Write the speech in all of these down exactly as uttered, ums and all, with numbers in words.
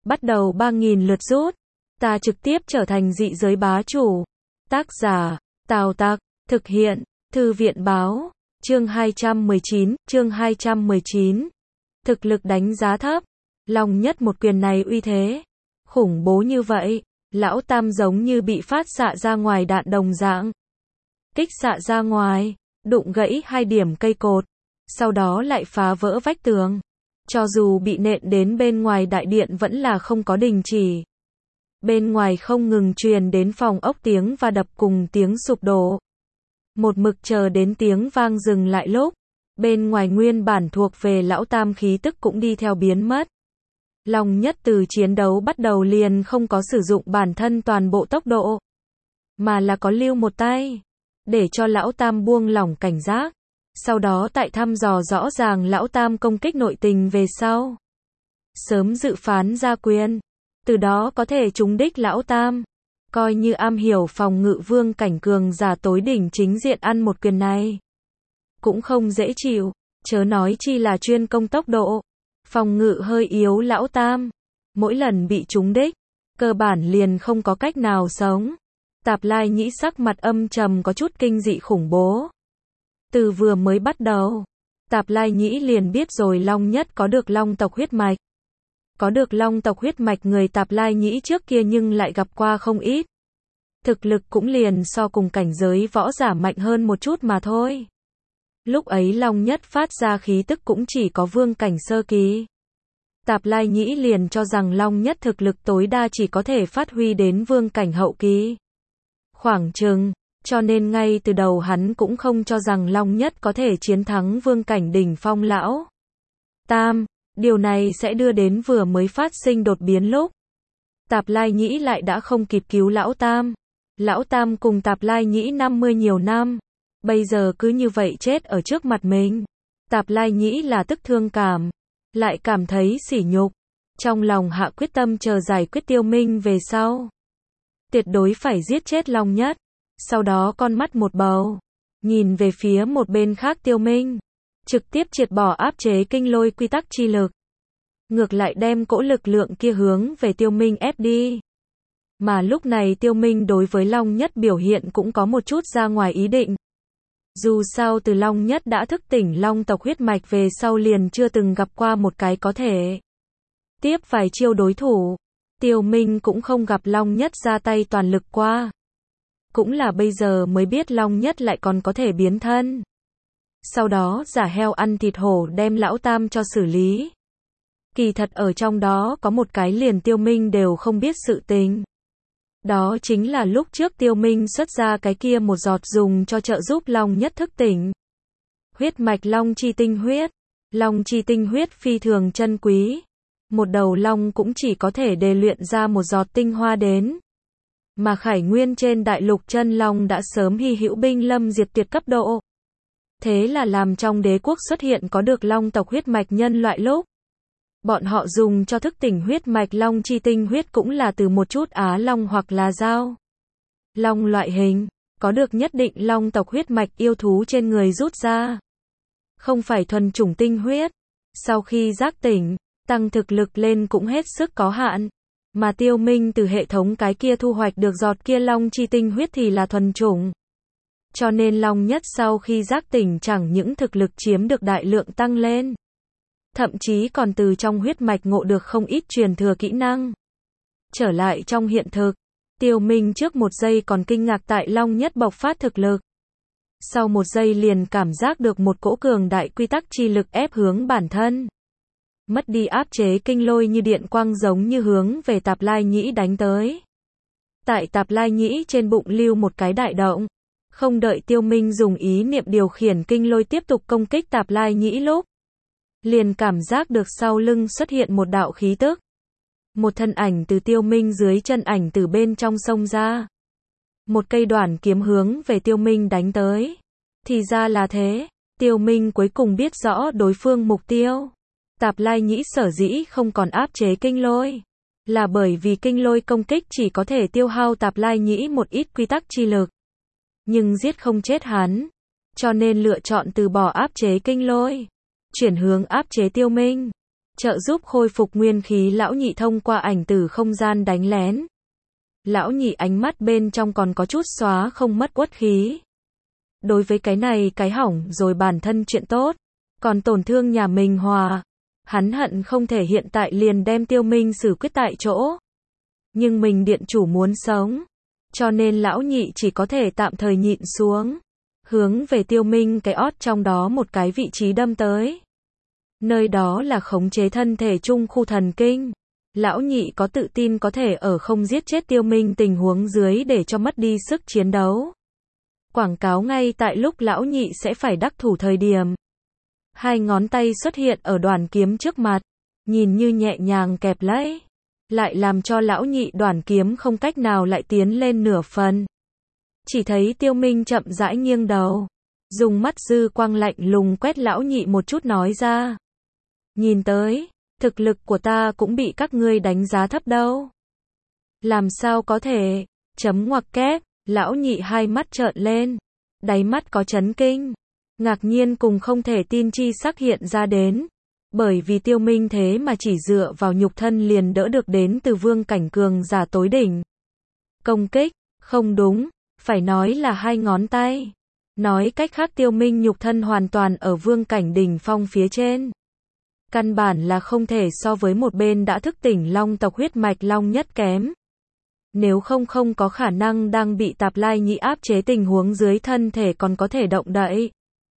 bắt đầu ba nghìn lượt rút. Ta trực tiếp trở thành dị giới bá chủ. Tác giả, Tào Tặc, thực hiện, Thư viện báo, chương hai trăm mười chín, chương hai trăm mười chín. Thực lực đánh giá thấp. Long Nhất một quyền này uy thế khủng bố như vậy, lão tam giống như bị phát xạ ra ngoài đạn đồng dạng. Kích xạ ra ngoài, đụng gãy hai điểm cây cột, sau đó lại phá vỡ vách tường. Cho dù bị nện đến bên ngoài đại điện vẫn là không có đình chỉ. Bên ngoài không ngừng truyền đến phòng ốc tiếng và đập cùng tiếng sụp đổ. Một mực chờ đến tiếng vang dừng lại lúc, bên ngoài nguyên bản thuộc về lão tam khí tức cũng đi theo biến mất. Long Nhất từ chiến đấu bắt đầu liền không có sử dụng bản thân toàn bộ tốc độ, mà là có lưu một tay, để cho lão tam buông lỏng cảnh giác. Sau đó tại thăm dò rõ ràng lão tam công kích nội tình về sau, sớm dự phán ra quyền, từ đó có thể trúng đích lão tam. Coi như am hiểu phòng ngự vương cảnh cường giả tối đỉnh chính diện ăn một quyền này cũng không dễ chịu, chớ nói chi là chuyên công tốc độ. Phòng ngự hơi yếu lão tam, mỗi lần bị trúng đích, cơ bản liền không có cách nào sống. Tạp Lai Nhĩ sắc mặt âm trầm có chút kinh dị khủng bố. Từ vừa mới bắt đầu, Tạp Lai Nhĩ liền biết rồi Long Nhất có được long tộc huyết mạch. Có được long tộc huyết mạch người Tạp Lai Nhĩ trước kia nhưng lại gặp qua không ít. Thực lực cũng liền so cùng cảnh giới võ giả mạnh hơn một chút mà thôi. Lúc ấy Long Nhất phát ra khí tức cũng chỉ có vương cảnh sơ kỳ. Tạp Lai Nhĩ liền cho rằng Long Nhất thực lực tối đa chỉ có thể phát huy đến vương cảnh hậu kỳ. Khoảng chừng, cho nên ngay từ đầu hắn cũng không cho rằng Long Nhất có thể chiến thắng vương cảnh đỉnh phong lão tam. Điều này sẽ đưa đến vừa mới phát sinh đột biến lúc Tạp Lai Nhĩ lại đã không kịp cứu lão tam. Lão tam cùng Tạp Lai Nhĩ năm mươi nhiều năm, bây giờ cứ như vậy chết ở trước mặt mình. Tạp Lai Nhĩ là tức thương cảm, lại cảm thấy sỉ nhục. Trong lòng hạ quyết tâm chờ giải quyết Tiêu Minh về sau, tuyệt đối phải giết chết Long Nhất. Sau đó con mắt một bầu, nhìn về phía một bên khác Tiêu Minh, trực tiếp triệt bỏ áp chế kinh lôi quy tắc chi lực. Ngược lại đem cỗ lực lượng kia hướng về Tiêu Minh ép đi. Mà lúc này Tiêu Minh đối với Long Nhất biểu hiện cũng có một chút ra ngoài ý định. Dù sao từ Long Nhất đã thức tỉnh long tộc huyết mạch về sau liền chưa từng gặp qua một cái có thể tiếp vài chiêu đối thủ. Tiêu Minh cũng không gặp Long Nhất ra tay toàn lực qua. Cũng là bây giờ mới biết Long Nhất lại còn có thể biến thân. Sau đó giả heo ăn thịt hổ đem lão tam cho xử lý. Kỳ thật ở trong đó có một cái liền Tiêu Minh đều không biết sự tình. Đó chính là lúc trước Tiêu Minh xuất ra cái kia một giọt dùng cho trợ giúp Long Nhất thức tỉnh. Huyết mạch long chi tinh huyết. Long chi tinh huyết phi thường chân quý. Một đầu long cũng chỉ có thể đề luyện ra một giọt tinh hoa đến. Mà khải nguyên trên đại lục chân long đã sớm hy hữu binh lâm diệt tuyệt cấp độ. Thế là làm trong đế quốc xuất hiện có được long tộc huyết mạch nhân loại lúc bọn họ dùng cho thức tỉnh huyết mạch long chi tinh huyết cũng là từ một chút á long hoặc là dao long loại hình, có được nhất định long tộc huyết mạch yêu thú trên người rút ra. Không phải thuần chủng tinh huyết. Sau khi giác tỉnh, tăng thực lực lên cũng hết sức có hạn. Mà Tiêu Minh từ hệ thống cái kia thu hoạch được giọt kia long chi tinh huyết thì là thuần chủng. Cho nên Long Nhất sau khi giác tỉnh chẳng những thực lực chiếm được đại lượng tăng lên, thậm chí còn từ trong huyết mạch ngộ được không ít truyền thừa kỹ năng. Trở lại trong hiện thực, Tiêu Minh trước một giây còn kinh ngạc tại Long Nhất bộc phát thực lực. Sau một giây liền cảm giác được một cỗ cường đại quy tắc chi lực ép hướng bản thân. Mất đi áp chế kinh lôi như điện quang giống như hướng về Tạp Lai Nhĩ đánh tới. Tại Tạp Lai Nhĩ trên bụng lưu một cái đại động. Không đợi Tiêu Minh dùng ý niệm điều khiển kinh lôi tiếp tục công kích Tạp Lai Nhĩ lúc, liền cảm giác được sau lưng xuất hiện một đạo khí tức. Một thân ảnh từ Tiêu Minh dưới chân ảnh từ bên trong sông ra. Một cây đoản kiếm hướng về Tiêu Minh đánh tới. Thì ra là thế, Tiêu Minh cuối cùng biết rõ đối phương mục tiêu. Tạp Lai Nhĩ sở dĩ không còn áp chế kinh lôi, là bởi vì kinh lôi công kích chỉ có thể tiêu hao Tạp Lai Nhĩ một ít quy tắc chi lực, nhưng giết không chết hắn, cho nên lựa chọn từ bỏ áp chế kinh lôi, chuyển hướng áp chế Tiêu Minh. trợ giúp khôi phục nguyên khí lão nhị thông qua ảnh tử không gian đánh lén. Lão nhị ánh mắt bên trong còn có chút xóa không mất uất khí. Đối với cái này cái hỏng rồi bản thân chuyện tốt, còn tổn thương nhà mình hòa. Hắn hận không thể hiện tại liền đem Tiêu Minh xử quyết tại chỗ. Nhưng mình điện chủ muốn sống, cho nên lão nhị chỉ có thể tạm thời nhịn xuống. Hướng về Tiêu Minh cái ót trong đó một cái vị trí đâm tới. Nơi đó là khống chế thân thể trung khu thần kinh. Lão nhị có tự tin có thể ở không giết chết Tiêu Minh tình huống dưới để cho mất đi sức chiến đấu. Quảng cáo ngay tại lúc lão nhị sẽ phải đắc thủ thời điểm. Hai ngón tay xuất hiện ở đoàn kiếm trước mặt, nhìn như nhẹ nhàng kẹp lấy, lại làm cho lão nhị đoàn kiếm không cách nào lại tiến lên nửa phần. Chỉ thấy Tiêu Minh chậm rãi nghiêng đầu, dùng mắt dư quang lạnh lùng quét lão nhị một chút nói ra. Nhìn tới, thực lực của ta cũng bị các ngươi đánh giá thấp đâu. Làm sao có thể, chấm ngoặc kép, lão nhị hai mắt trợn lên, đáy mắt có chấn kinh, ngạc nhiên cùng không thể tin chi sắc hiện ra đến. Bởi vì Tiêu Minh thế mà chỉ dựa vào nhục thân liền đỡ được đến từ vương cảnh cường giả tối đỉnh. Công kích, không đúng, phải nói là hai ngón tay. Nói cách khác Tiêu Minh nhục thân hoàn toàn ở vương cảnh đỉnh phong phía trên. Căn bản là không thể so với một bên đã thức tỉnh long tộc huyết mạch long nhất kém. Nếu không không có khả năng đang bị Tạp Lai Nhĩ áp chế tình huống dưới thân thể còn có thể động đậy.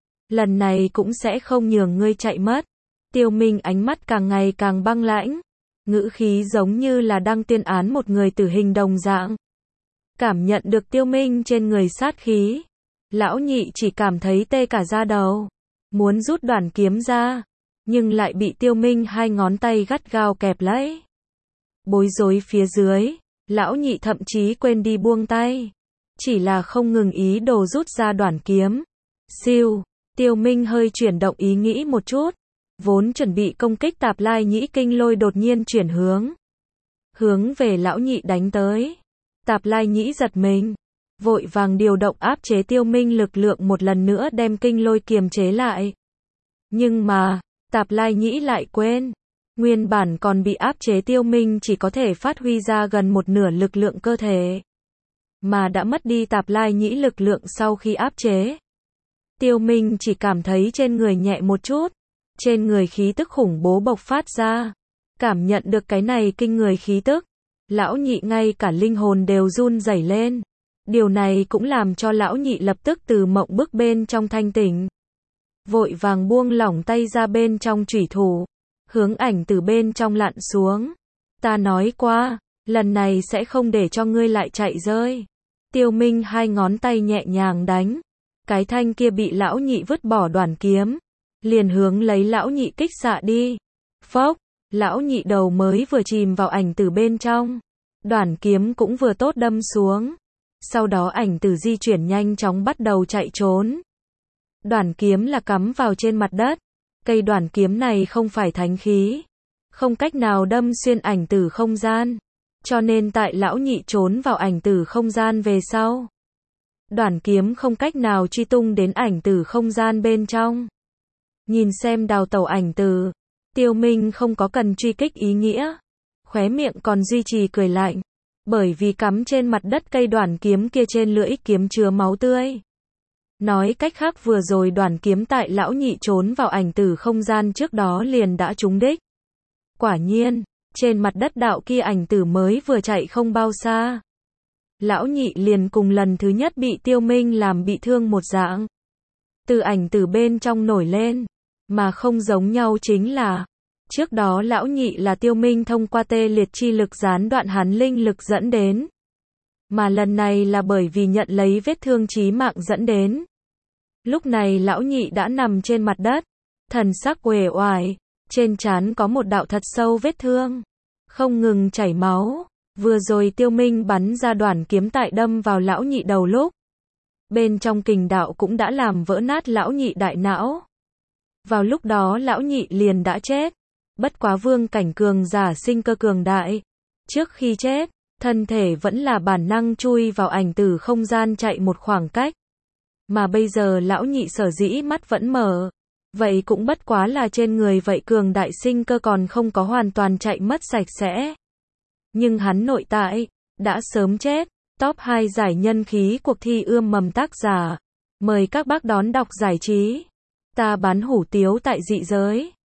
Lần này cũng sẽ không nhường ngươi chạy mất. Tiêu Minh ánh mắt càng ngày càng băng lãnh, ngữ khí giống như là đang tuyên án một người tử hình đồng dạng. Cảm nhận được Tiêu Minh trên người sát khí, lão nhị chỉ cảm thấy tê cả da đầu, muốn rút đoàn kiếm ra, nhưng lại bị Tiêu Minh hai ngón tay gắt gao kẹp lấy. Bối rối phía dưới, lão nhị thậm chí quên đi buông tay, chỉ là không ngừng ý đồ rút ra đoàn kiếm. Siêu, Tiêu Minh hơi chuyển động ý nghĩ một chút, vốn chuẩn bị công kích Tạp Lai Nhĩ kinh lôi đột nhiên chuyển hướng, hướng về lão nhị đánh tới. Tạp Lai Nhĩ giật mình, vội vàng điều động áp chế Tiêu Minh lực lượng một lần nữa đem kinh lôi kiềm chế lại. Nhưng mà, Tạp Lai Nhĩ lại quên, nguyên bản còn bị áp chế Tiêu Minh chỉ có thể phát huy ra gần một nửa lực lượng cơ thể, mà đã mất đi Tạp Lai Nhĩ lực lượng sau khi áp chế. Tiêu Minh chỉ cảm thấy trên người nhẹ một chút, trên người khí tức khủng bố bộc phát ra. Cảm nhận được cái này kinh người khí tức, lão nhị ngay cả linh hồn đều run rẩy lên. Điều này cũng làm cho lão nhị lập tức từ mộng bức bên trong thanh tỉnh. Vội vàng buông lỏng tay ra bên trong chủy thủ, hướng ảnh từ bên trong lặn xuống. Ta nói qua, lần này sẽ không để cho ngươi lại chạy rơi. Tiêu Minh hai ngón tay nhẹ nhàng đánh, cái thanh kia bị lão nhị vứt bỏ đoàn kiếm, liền hướng lấy lão nhị kích xạ đi. Phốc, lão nhị đầu mới vừa chìm vào ảnh từ bên trong, đoàn kiếm cũng vừa tốt đâm xuống. Sau đó ảnh tử di chuyển nhanh chóng bắt đầu chạy trốn. Đoàn kiếm là cắm vào trên mặt đất. Cây đoàn kiếm này không phải thánh khí, không cách nào đâm xuyên ảnh tử không gian. Cho nên tại lão nhị trốn vào ảnh tử không gian về sau, đoàn kiếm không cách nào truy tung đến ảnh tử không gian bên trong. Nhìn xem đào tẩu ảnh tử, Tiêu Minh không có cần truy kích ý nghĩa, khóe miệng còn duy trì cười lạnh, bởi vì cắm trên mặt đất cây đoàn kiếm kia trên lưỡi kiếm chứa máu tươi. Nói cách khác vừa rồi đoàn kiếm tại lão nhị trốn vào ảnh tử không gian trước đó liền đã trúng đích. Quả nhiên, trên mặt đất đạo kia ảnh tử mới vừa chạy không bao xa, lão nhị liền cùng lần thứ nhất bị Tiêu Minh làm bị thương một dạng. Từ ảnh tử bên trong nổi lên, mà không giống nhau chính là, trước đó lão nhị là Tiêu Minh thông qua tê liệt chi lực gián đoạn hắn linh lực dẫn đến. Mà lần này là bởi vì nhận lấy vết thương chí mạng dẫn đến. Lúc này lão nhị đã nằm trên mặt đất, thần sắc uể oải, trên trán có một đạo thật sâu vết thương, không ngừng chảy máu. Vừa rồi Tiêu Minh bắn ra đoàn kiếm tại đâm vào lão nhị đầu lúc, bên trong kình đạo cũng đã làm vỡ nát lão nhị đại não. Vào lúc đó lão nhị liền đã chết. Bất quá vương cảnh cường giả sinh cơ cường đại, trước khi chết, thân thể vẫn là bản năng chui vào ảnh tử không gian chạy một khoảng cách. Mà bây giờ lão nhị sở dĩ mắt vẫn mở, Vậy cũng bất quá là trên người vậy cường đại sinh cơ còn không có hoàn toàn chạy mất sạch sẽ. Nhưng hắn nội tại, đã sớm chết. Top hai giải nhân khí cuộc thi ươm mầm tác giả. Mời các bác đón đọc giải trí. Ta bán hủ tiếu tại dị giới.